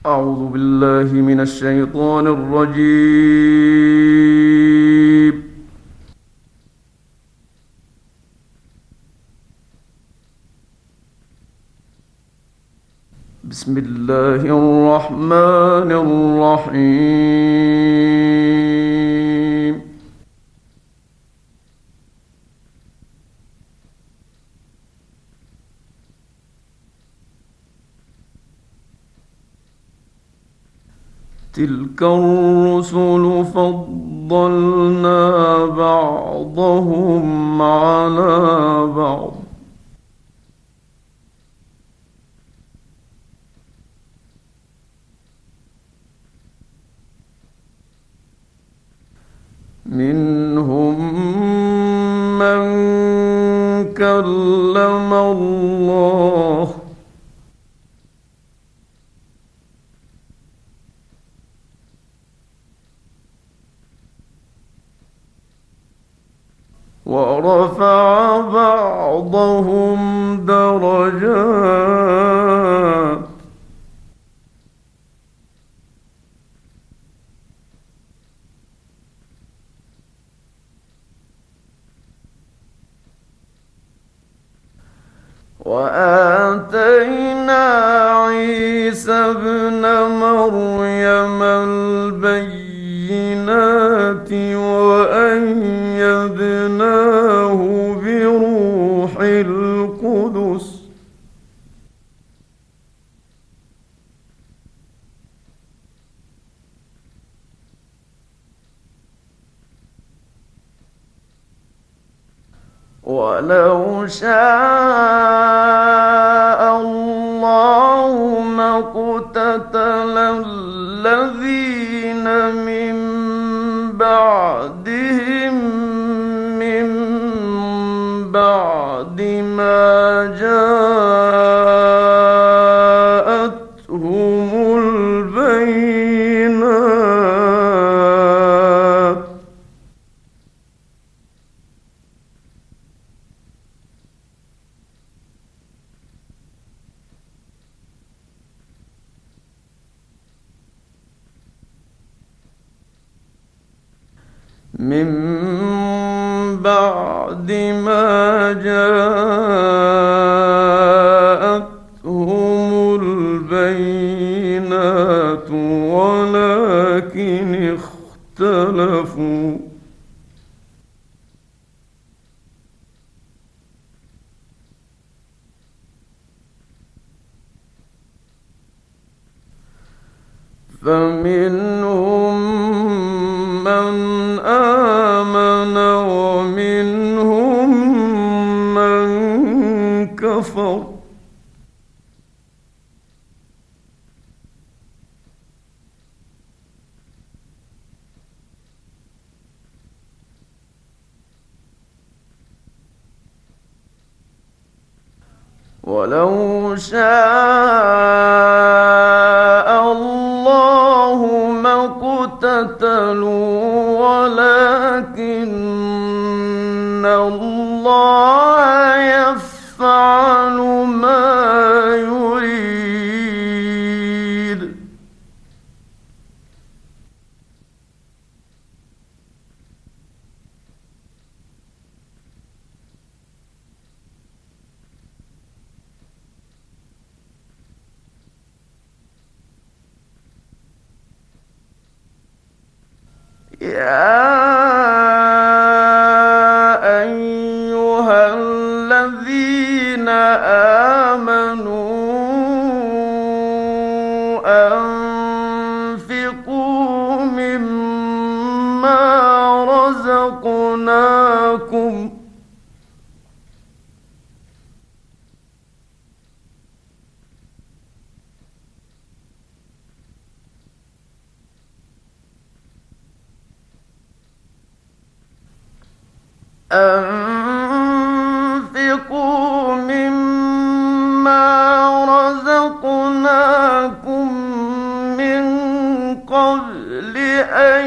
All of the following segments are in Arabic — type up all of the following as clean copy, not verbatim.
أعوذ بالله من الشيطان الرجيم. بسم الله الرحمن الرحيم. تلك الرسل فضلنا بعضهم على بعض منهم من كلم الله ورفع بعضهم درجات وآتينا عيسى ابن مريم البينات وأيدناه بروح القدس ولو شاء الله ما اقتتل الذين من بعدهم من بعد ما جاءتهم البينات من بعد ما جاءتهم البينات ولكن اختلفوا فمنهم من آمن ومنهم من كفر ولو شاء الله ما اقتتلوا ولكن الله يفعل ما يريد يا أيها الذين آمنوا أنفقوا مما رزقناكم أنفقوا مما رزقناكم من قبل أن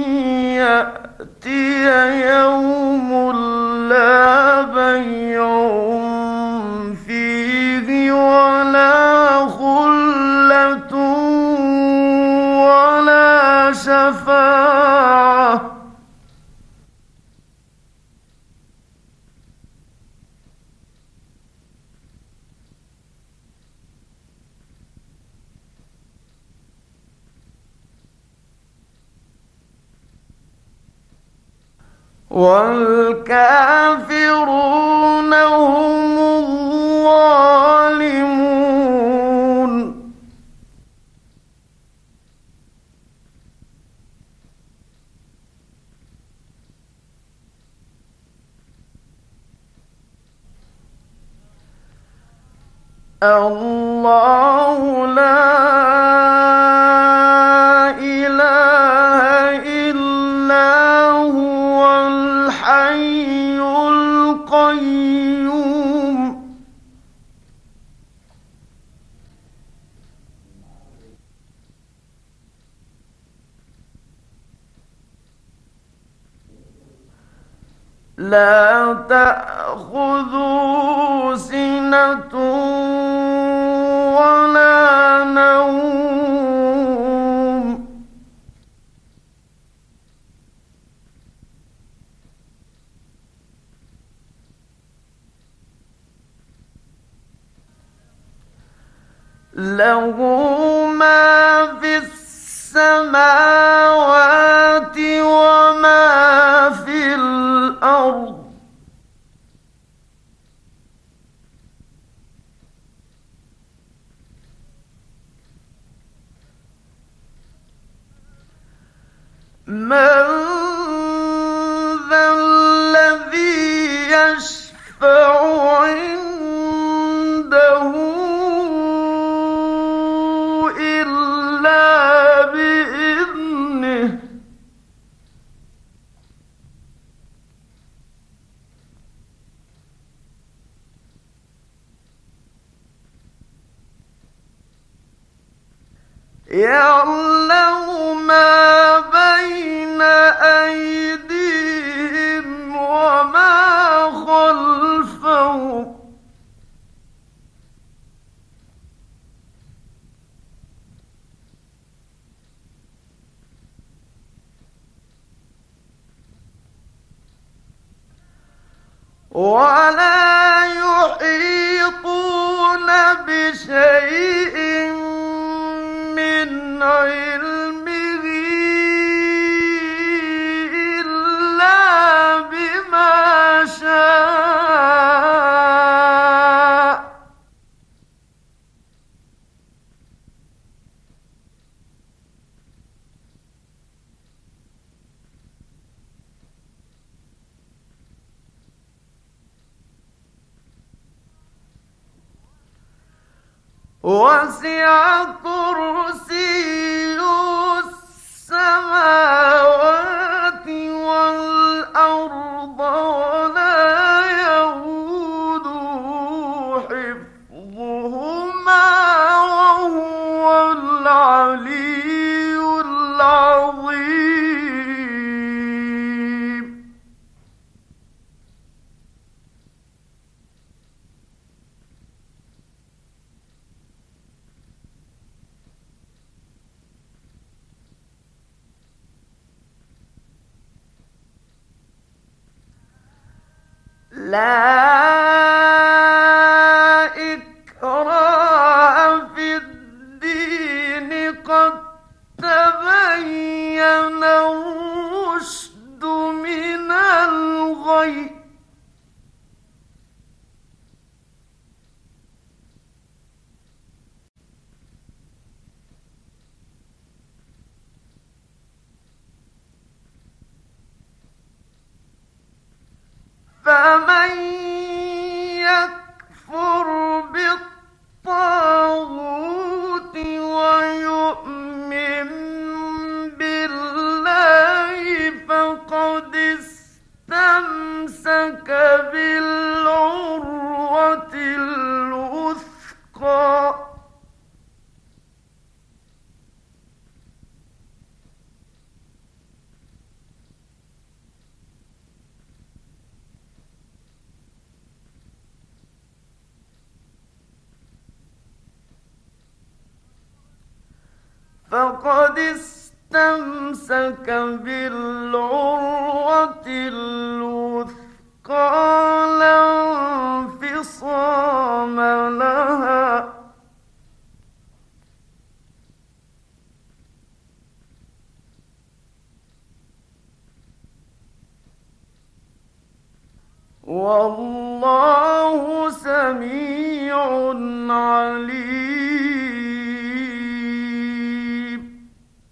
يأتي يوم لا بيع فيه ولا خلة شفاعة والكافرون هم الظالمون الله لا إله إلا هو الحي القيوم لا تأخذه سنة ولا نوم له ما في السماوات وما في الأرض من ذا الذي يشفع عنده إلا بإذنه يعلم ما بين أيديهم وما خلفهم ولا يحيطون بشيء من علمه إلا بما شاء وسع كرسيه السماوات والأرض ولا يئوده حفظهما وهو العلي العظيم لا إكراه في الدين قد تبين الرشد من الغي فمن يكفر بالطاغوت ويؤمن بالله فقد استمسك بالعروة الوثقى فقد اسْتَمْسَكَ بِالْعُرْوَةِ الْوُثْقَىٰ لَا انفِصَامَ لَهَا. وَاللَّهُ سَمِيعٌ عَلِيمٌ.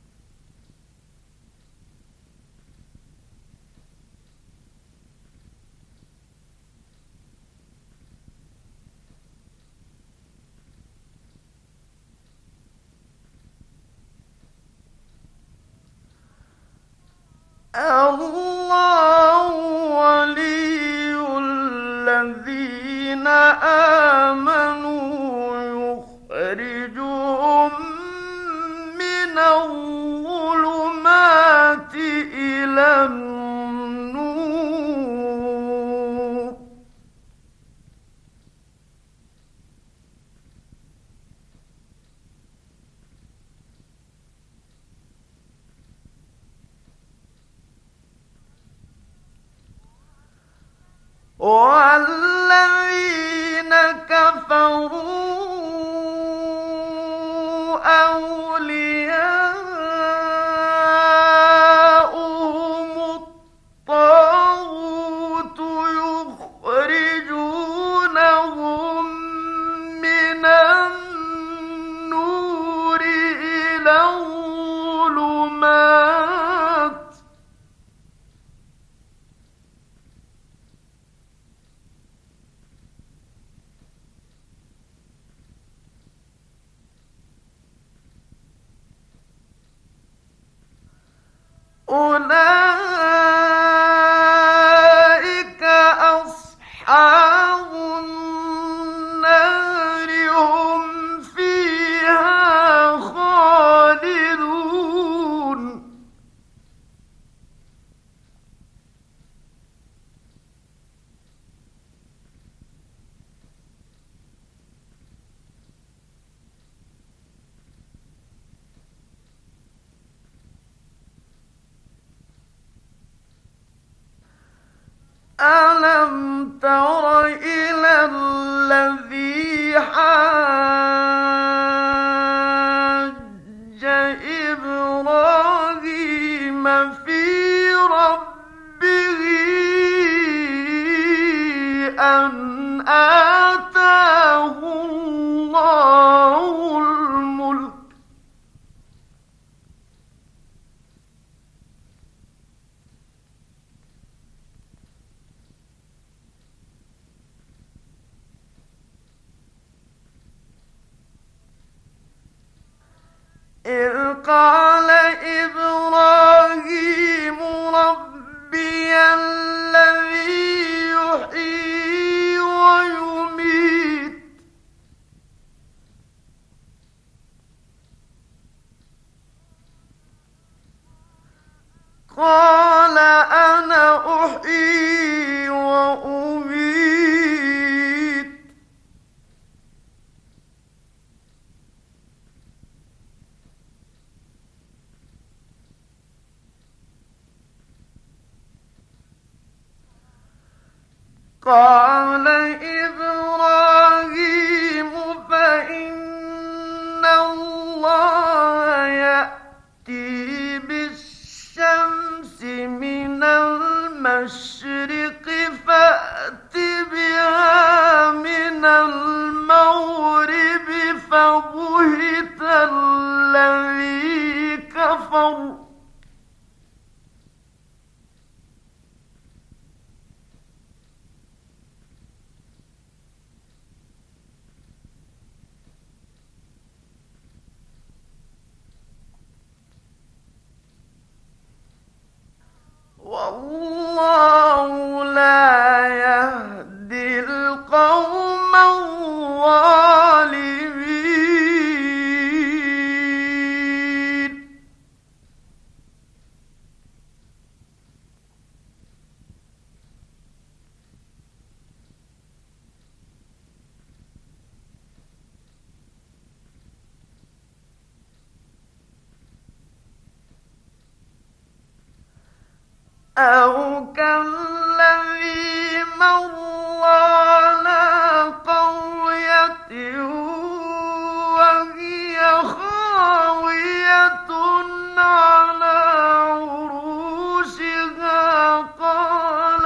اللَّهُ وَلِيُّ الَّذِينَ آمَنُوا يُخْرِجُهُم مِّنَ الظُّلُمَاتِ إِلَى النُّورِ. وَالَّذِينَ كَفَرُوا أَوْلِيَاؤُهُمُ الطَّاغُوتُ يُخْرِجُونَهُم مِّنَ النُّورِ إِلَى الظُّلُمَاتِ. أُولَٰئِكَ أَصْحَابُ النَّارِ ۖ هُمْ فِيهَا خَالِدُونَ. أَلَمْ تَرَ إِلَى الَّذِي حَاجَّ إِبْرَاهِيمَ فِي رَبِّهِ أَنْ آتَاهُ اللَّهُ الْمُلْكَ إِذْ قَالَ إِبْرَاهِيمُ رَبِّيَ الَّذِي يُحْيِي وَيُمِيتُ قَالَ أَنَا أُحْيِي وَأُمِيتُ قَالَ إِبْرَاهِيمُ فَإِنَّ اللَّهَ يَأْتِي بِالشَّمْسِ مِنَ الْمَشْرِقِ فَأْتِ بِهَا مِنَ الْمَغْرِبِ فَبُهِتَ الَّذِي كَفَرَ وَاللَّهُ لَا يَهْدِي الْقَوْمَ الظَّالِمِينَ. أو كالذي مر على قرية وهي خاوية على عروشها قال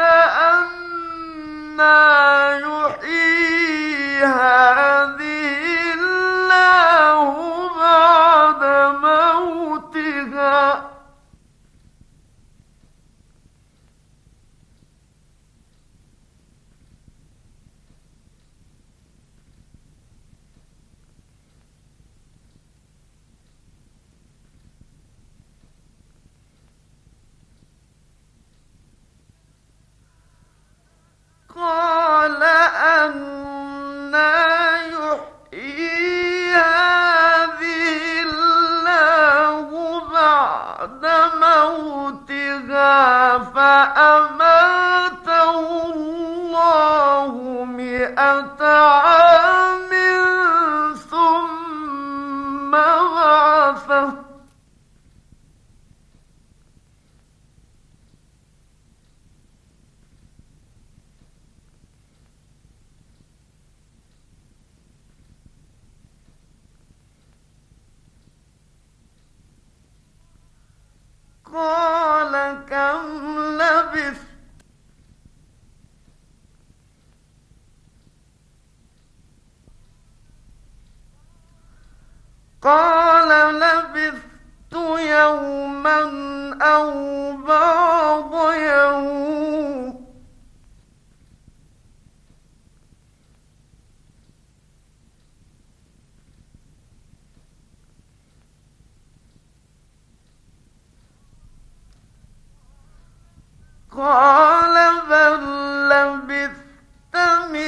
أنى يحيي هذه الله بعد موتها قال أنى يحيي هذه الله بعد موتها فأماته الله 100 عام ثم بعثه قال كم لبثت قال لبثت يوما أو بعض يوم قال بل لبثت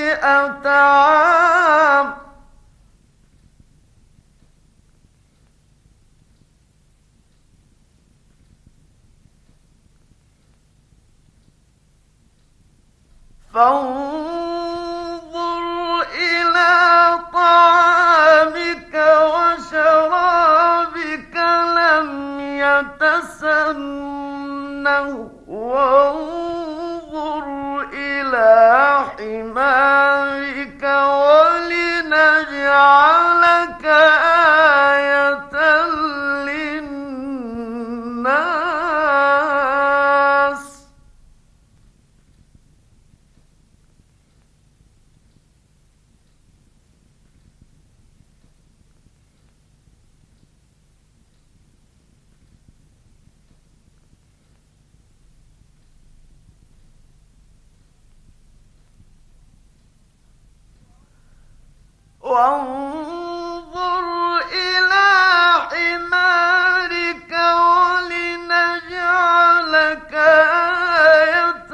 100 عام فانظر إلى طعامك وشرابك لم يتسنه وانظر إلى حمارك ولنجعلك آية للناس وانظر إلى حمارك ولنجعلك آية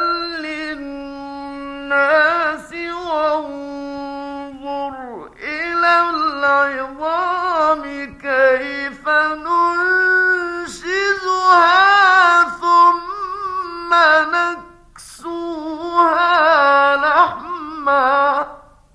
للناس وانظر إلى العظام كيف ننشزها ثم نكسوها لحما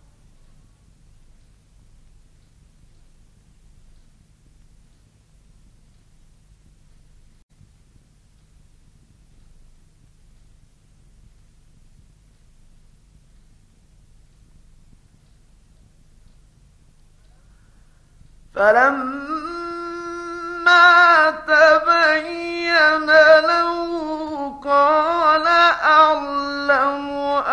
فلما تبين له قال أعلم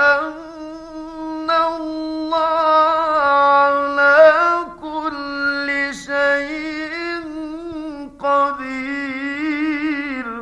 أن الله على كل شيء قدير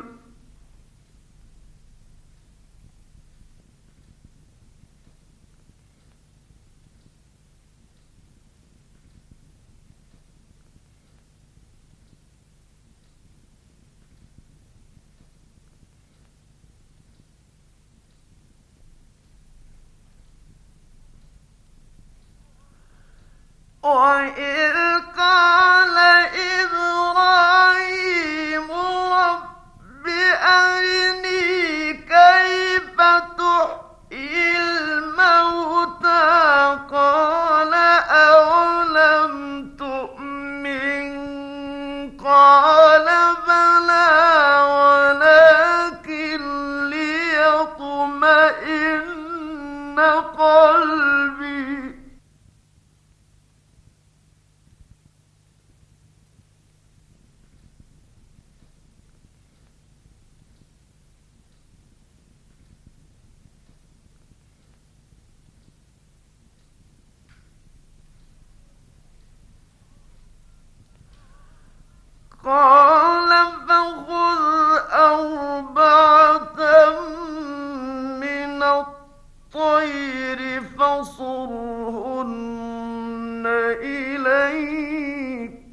وإذ قال إبراهيم رب أرني كيف تحيي الموتى قال أولم تؤمن قال بلى ولكن قال فخذ أربعة من الطير فصرهن إليك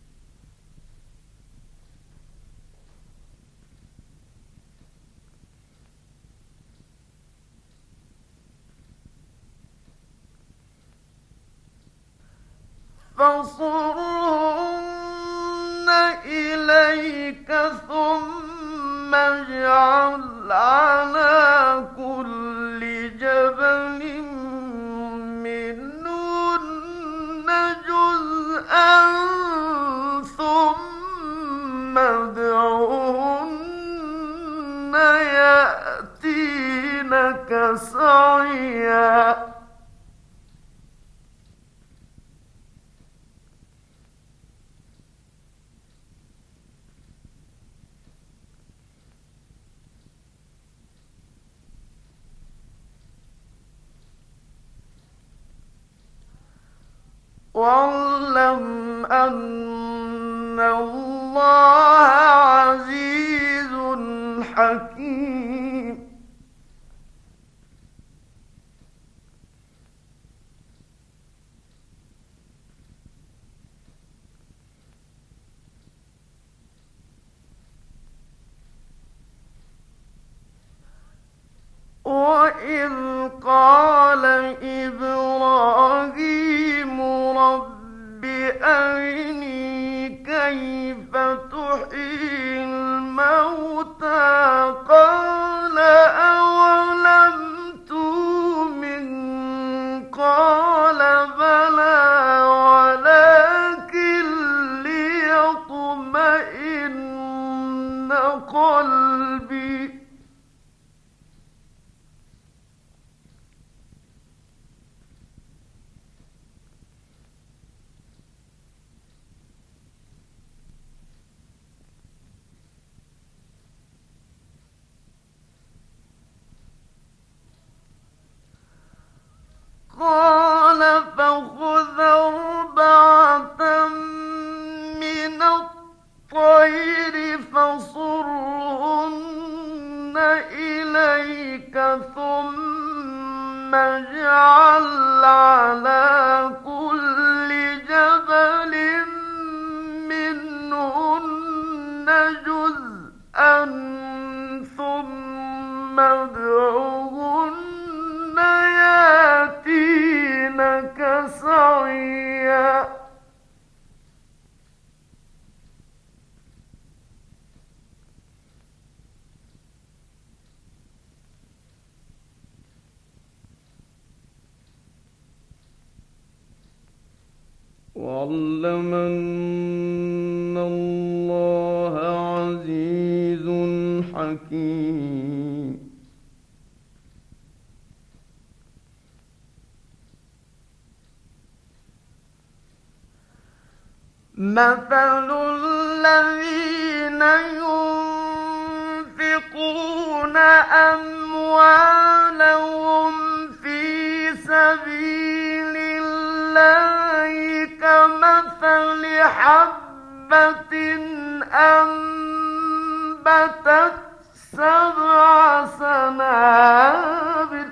ثم اجعل على كل جبل منهن جزءا ثم ادعهن يأتينك سعيا واعلم أن الله عزيز حكيم وإذ قال إبراهيم رب أرني كيف تحيي الموتى قال أولم تؤمن قال بلى ولكن ليطمئن قلبي قال فخذ أربعة من الطير فصرهن إليك ثم اجعل على كل جبل منهن جزءا ثم ادعهن يأتينك سعيا واعلم أن الله عزيز حكيم مثل الذين ينفقون أموالهم في سبيل الله كمثل حبة أنبتت 7 سنابل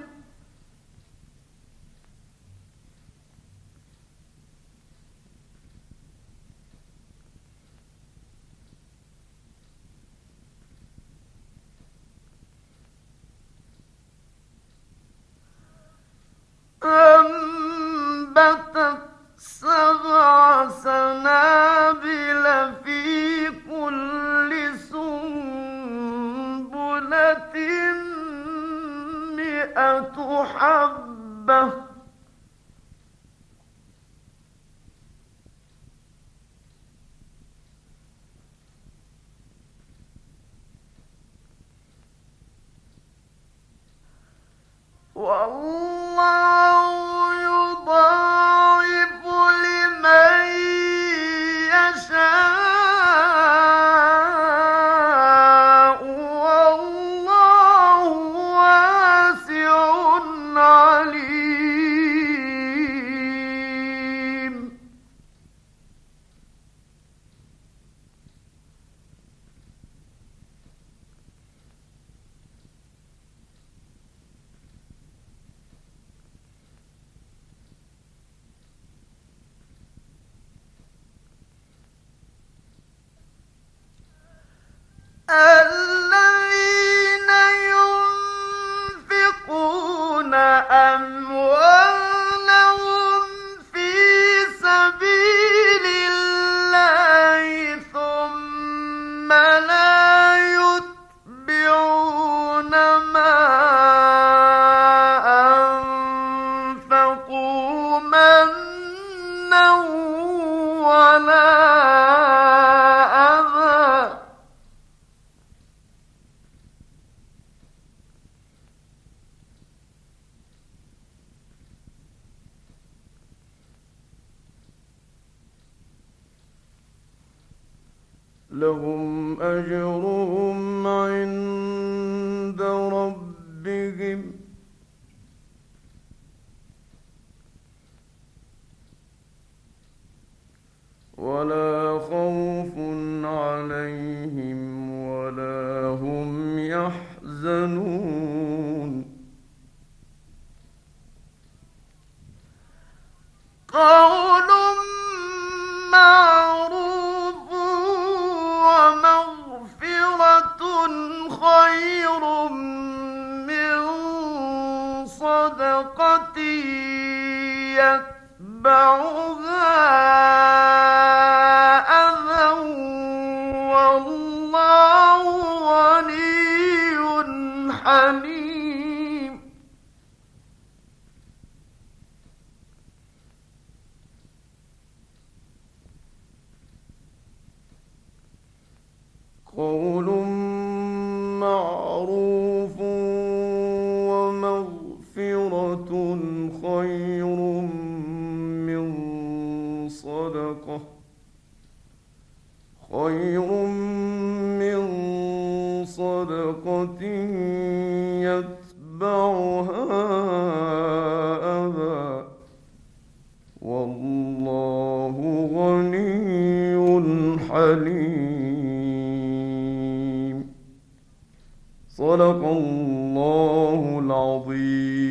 في كل سنبلة 100 حبة والله يضاعف لمن يشاء والله واسع عليم لهم أجرهم عند ربهم ولا خوف عليهم ولا هم يحزنون قول معروف ومغفرة خير من صدقة يتبعها أذى والله غني حليم قول معروف ومغفرة خير من صدقة خير من صدقة يتبعها أذى والله غني حليم صدق الله العظيم.